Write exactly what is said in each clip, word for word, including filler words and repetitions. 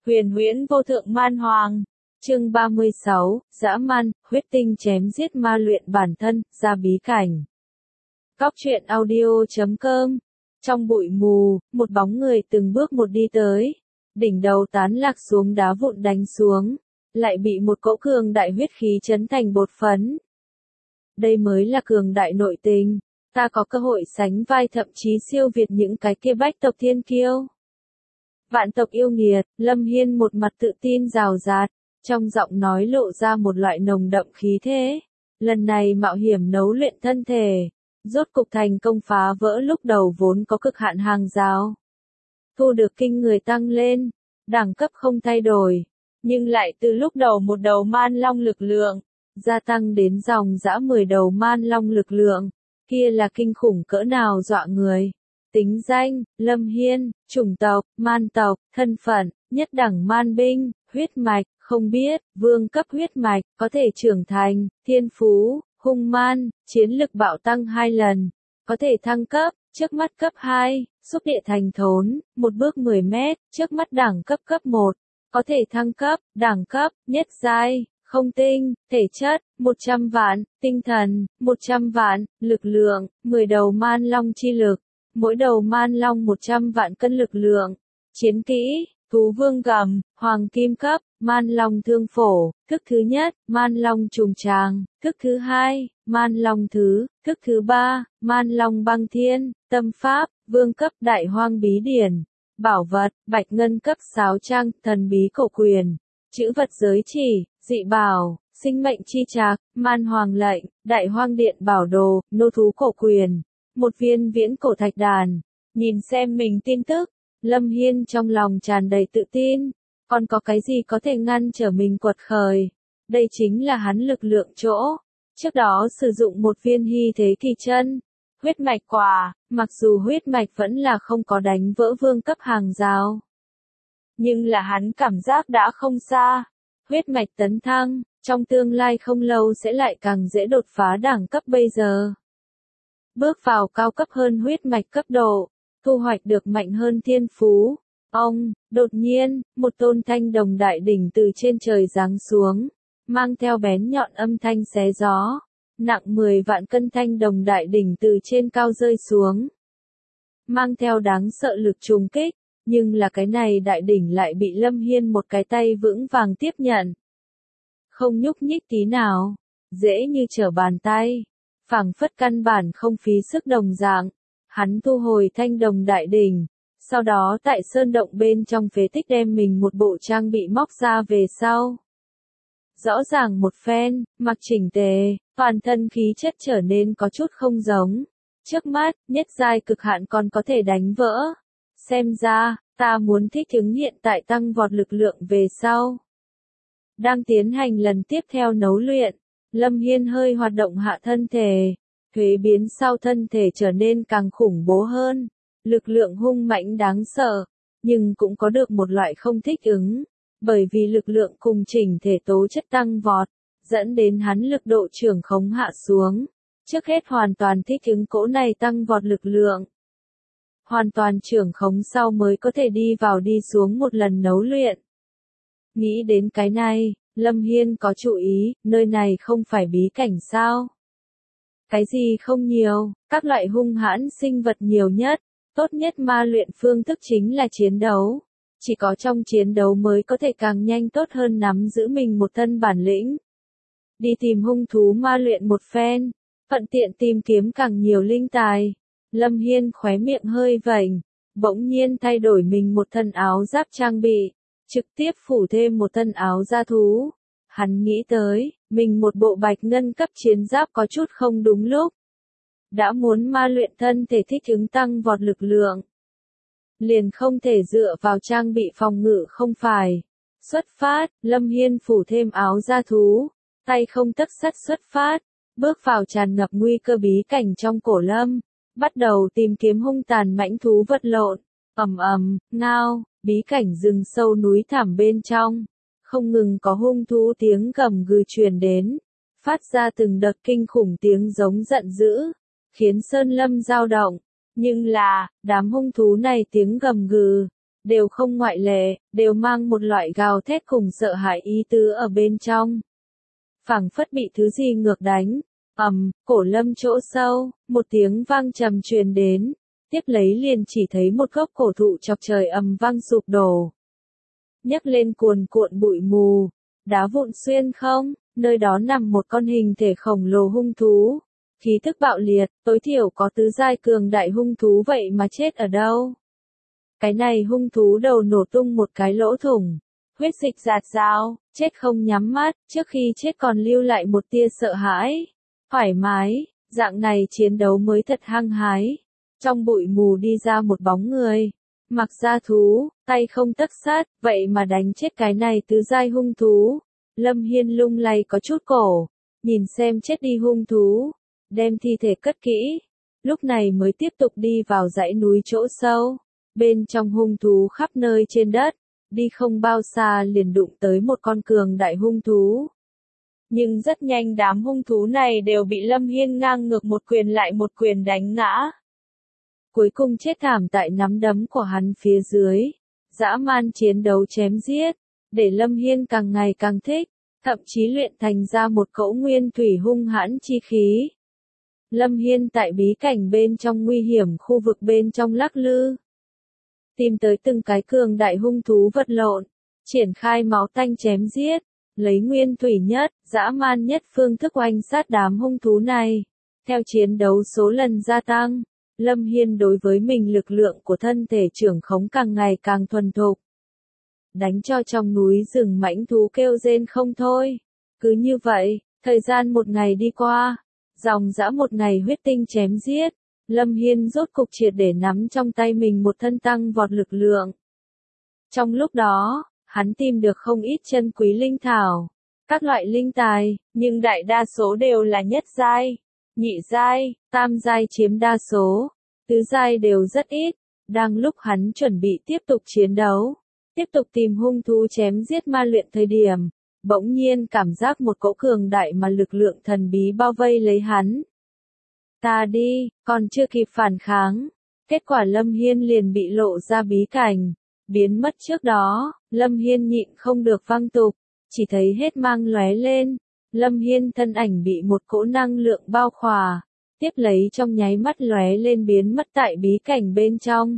Huyền huyễn vô thượng man hoàng. Chương ba mươi sáu, dã man, huyết tinh chém giết ma luyện bản thân, ra bí cảnh. Cóc truyện audio chấm com. Trong bụi mù, một bóng người từng bước một đi tới. Đỉnh đầu tán lạc xuống đá vụn đánh xuống. Lại bị một cỗ cường đại huyết khí chấn thành bột phấn. Đây mới là cường đại nội tình. Ta có cơ hội sánh vai thậm chí siêu việt những cái kia bách tộc thiên kiêu. Vạn tộc yêu nghiệt, Lâm Hiên một mặt tự tin rào rạt, trong giọng nói lộ ra một loại nồng đậm khí thế. Lần này mạo hiểm nấu luyện thân thể, rốt cục thành công phá vỡ lúc đầu vốn có cực hạn hàng rào. Thu được kinh người tăng lên, đẳng cấp không thay đổi, nhưng lại từ lúc đầu một đầu man long lực lượng, gia tăng đến dòng dã mười đầu man long lực lượng, kia là kinh khủng cỡ nào dọa người. Tính danh, Lâm Hiên, chủng tộc, man tộc, thân phận, nhất đẳng man binh, huyết mạch, không biết, vương cấp huyết mạch, có thể trưởng thành, thiên phú, hung man, chiến lực bạo tăng hai lần, có thể thăng cấp, trước mắt cấp hai, xúc địa thành thốn, một bước mười mét, trước mắt đẳng cấp cấp một, có thể thăng cấp, đẳng cấp, nhất giai, không tinh, thể chất, một trăm vạn, tinh thần, một trăm vạn, lực lượng, mười đầu man long chi lực. Mỗi đầu man long một trăm vạn cân lực lượng. Chiến kỹ, thú vương gầm, hoàng kim cấp, man long thương phổ, thức thứ nhất, man long trùng tràng, thức thứ hai, man long thứ, thức thứ ba, man long băng thiên, tâm pháp, vương cấp đại hoang bí điển, bảo vật, bạch ngân cấp sáo trang, thần bí cổ quyền, chữ vật giới chỉ, dị bảo, sinh mệnh chi trạc, man hoàng lệnh, đại hoang điện bảo đồ, nô thú cổ quyền. Một viên viễn cổ thạch đàn. Nhìn xem mình tin tức, Lâm Hiên trong lòng tràn đầy tự tin. Còn có cái gì có thể ngăn trở mình quật khởi? Đây chính là hắn lực lượng chỗ. Trước đó sử dụng một viên hy thế kỳ chân. Huyết mạch quả, mặc dù huyết mạch vẫn là không có đánh vỡ vương cấp hàng rào. Nhưng là hắn cảm giác đã không xa. Huyết mạch tấn thăng, trong tương lai không lâu sẽ lại càng dễ đột phá đẳng cấp bây giờ. Bước vào cao cấp hơn huyết mạch cấp độ, thu hoạch được mạnh hơn thiên phú. Ông, đột nhiên, một tôn thanh đồng đại đỉnh từ trên trời giáng xuống, mang theo bén nhọn âm thanh xé gió, nặng mười vạn cân thanh đồng đại đỉnh từ trên cao rơi xuống. Mang theo đáng sợ lực trùng kích, nhưng là cái này đại đỉnh lại bị Lâm Hiên một cái tay vững vàng tiếp nhận. Không nhúc nhích tí nào, dễ như trở bàn tay. Phảng phất căn bản không phí sức đồng dạng, hắn thu hồi thanh đồng đại đỉnh, sau đó tại sơn động bên trong phế tích đem mình một bộ trang bị móc ra về sau. Rõ ràng một phen, mặc chỉnh tề, toàn thân khí chất trở nên có chút không giống. Trước mắt, nhất giai cực hạn còn có thể đánh vỡ. Xem ra, ta muốn thích ứng hiện tại tăng vọt lực lượng về sau. Đang tiến hành lần tiếp theo nấu luyện. Lâm Hiên hơi hoạt động hạ thân thể, thuế biến sau thân thể trở nên càng khủng bố hơn, lực lượng hung mãnh đáng sợ, nhưng cũng có được một loại không thích ứng, bởi vì lực lượng cùng chỉnh thể tố chất tăng vọt, dẫn đến hắn lực độ trưởng khống hạ xuống, trước hết hoàn toàn thích ứng cỗ này tăng vọt lực lượng. Hoàn toàn trưởng khống sau mới có thể đi vào đi xuống một lần nấu luyện. Nghĩ đến cái này, Lâm Hiên có chú ý, nơi này không phải bí cảnh sao? Cái gì không nhiều, các loại hung hãn sinh vật nhiều nhất, tốt nhất ma luyện phương thức chính là chiến đấu. Chỉ có trong chiến đấu mới có thể càng nhanh tốt hơn nắm giữ mình một thân bản lĩnh. Đi tìm hung thú ma luyện một phen, thuận tiện tìm kiếm càng nhiều linh tài. Lâm Hiên khóe miệng hơi vểnh, bỗng nhiên thay đổi mình một thân áo giáp trang bị. Trực tiếp phủ thêm một thân áo da thú. Hắn nghĩ tới, mình một bộ bạch ngân cấp chiến giáp có chút không đúng lúc. Đã muốn ma luyện thân thể thích ứng tăng vọt lực lượng. Liền không thể dựa vào trang bị phòng ngự không phải. Xuất phát, Lâm Hiên phủ thêm áo da thú. Tay không tấc sắt xuất phát. Bước vào tràn ngập nguy cơ bí cảnh trong cổ lâm. Bắt đầu tìm kiếm hung tàn mãnh thú vật lộn. Ầm ầm, ngao. Bí cảnh rừng sâu núi thẳm bên trong, không ngừng có hung thú tiếng gầm gừ truyền đến, phát ra từng đợt kinh khủng tiếng giống giận dữ, khiến sơn lâm dao động. Nhưng là, đám hung thú này tiếng gầm gừ, đều không ngoại lệ, đều mang một loại gào thét cùng sợ hãi ý tứ ở bên trong. Phảng phất bị thứ gì ngược đánh, ầm, cổ Lâm chỗ sâu, một tiếng vang trầm truyền đến, tiếp lấy liền chỉ thấy một gốc cổ thụ chọc trời ầm vang sụp đổ. Nhấc lên cuồn cuộn bụi mù, đá vụn xuyên không, nơi đó nằm một con hình thể khổng lồ hung thú. Khí tức bạo liệt, tối thiểu có tứ giai cường đại hung thú vậy mà chết ở đâu. Cái này hung thú đầu nổ tung một cái lỗ thủng, huyết dịch rạt rào, chết không nhắm mắt, trước khi chết còn lưu lại một tia sợ hãi. Thoải mái, dạng này chiến đấu mới thật hăng hái. Trong bụi mù đi ra một bóng người, mặc da thú, tay không tấc sắt, vậy mà đánh chết cái này tứ giai hung thú. Lâm Hiên lung lay có chút cổ, nhìn xem chết đi hung thú, đem thi thể cất kỹ, lúc này mới tiếp tục đi vào dãy núi chỗ sâu. Bên trong hung thú khắp nơi trên đất, đi không bao xa liền đụng tới một con cường đại hung thú. Nhưng rất nhanh đám hung thú này đều bị Lâm Hiên ngang ngược một quyền lại một quyền đánh ngã. Cuối cùng chết thảm tại nắm đấm của hắn phía dưới, dã man chiến đấu chém giết, để Lâm Hiên càng ngày càng thích, thậm chí luyện thành ra một cỗ nguyên thủy hung hãn chi khí. Lâm Hiên tại bí cảnh bên trong nguy hiểm khu vực bên trong lắc lư, tìm tới từng cái cường đại hung thú vật lộn, triển khai máu tanh chém giết, lấy nguyên thủy nhất, dã man nhất phương thức oanh sát đám hung thú này. Theo chiến đấu số lần gia tăng, Lâm Hiên đối với mình lực lượng của thân thể trưởng khống càng ngày càng thuần thục. Đánh cho trong núi rừng mãnh thú kêu rên không thôi. Cứ như vậy, thời gian một ngày đi qua, dòng dã một ngày huyết tinh chém giết, Lâm Hiên rốt cục triệt để nắm trong tay mình một thân tăng vọt lực lượng. Trong lúc đó, hắn tìm được không ít chân quý linh thảo, các loại linh tài, nhưng đại đa số đều là nhất giai, nhị giai, tam giai chiếm đa số, tứ giai đều rất ít. Đang lúc hắn chuẩn bị tiếp tục chiến đấu, tiếp tục tìm hung thú chém giết ma luyện thời điểm, bỗng nhiên cảm giác một cỗ cường đại mà lực lượng thần bí bao vây lấy hắn. Ta đi, còn chưa kịp phản kháng, kết quả Lâm Hiên liền bị lộ ra bí cảnh, biến mất trước đó. Lâm Hiên nhịn không được văng tục, chỉ thấy hết mang lóe lên, Lâm Hiên thân ảnh bị một cỗ năng lượng bao khỏa, tiếp lấy trong nháy mắt lóe lên biến mất tại bí cảnh bên trong.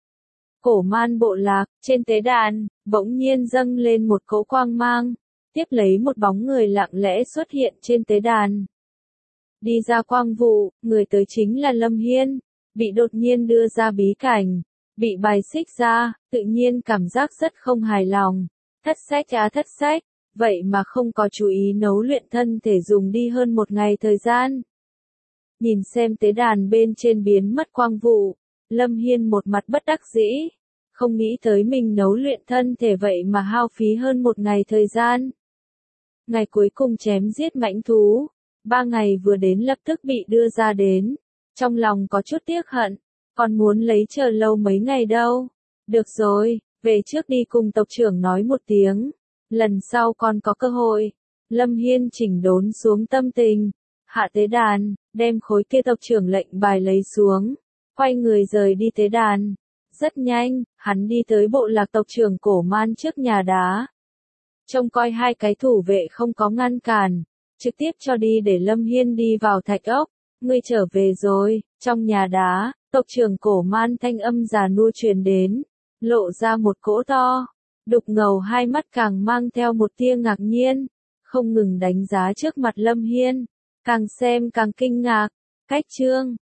Cổ man bộ lạc, trên tế đàn, bỗng nhiên dâng lên một cỗ quang mang, tiếp lấy một bóng người lặng lẽ xuất hiện trên tế đàn. Đi ra quang vụ, người tới chính là Lâm Hiên, bị đột nhiên đưa ra bí cảnh, bị bài xích ra, tự nhiên cảm giác rất không hài lòng. Thất sách á thất sách, vậy mà không có chú ý nấu luyện thân thể dùng đi hơn một ngày thời gian. Nhìn xem tế đàn bên trên biến mất quang vụ, Lâm Hiên một mặt bất đắc dĩ, không nghĩ tới mình nấu luyện thân thể vậy mà hao phí hơn một ngày thời gian. Ngày cuối cùng chém giết mãnh thú, ba ngày vừa đến lập tức bị đưa ra đến, trong lòng có chút tiếc hận, còn muốn lấy chờ lâu mấy ngày đâu. Được rồi, về trước đi cùng tộc trưởng nói một tiếng, lần sau còn có cơ hội. Lâm Hiên chỉnh đốn xuống tâm tình, hạ tế đàn, đem khối kia tộc trưởng lệnh bài lấy xuống, quay người rời đi tế đàn. Rất nhanh, hắn đi tới bộ lạc tộc trưởng cổ man trước nhà đá. Trông coi hai cái thủ vệ không có ngăn cản, trực tiếp cho đi để Lâm Hiên đi vào thạch ốc. Ngươi trở về rồi. Trong nhà đá, tộc trưởng cổ man thanh âm già nua truyền đến, lộ ra một cỗ to, đục ngầu hai mắt càng mang theo một tia ngạc nhiên, không ngừng đánh giá trước mặt Lâm Hiên, càng xem càng kinh ngạc. Cách chương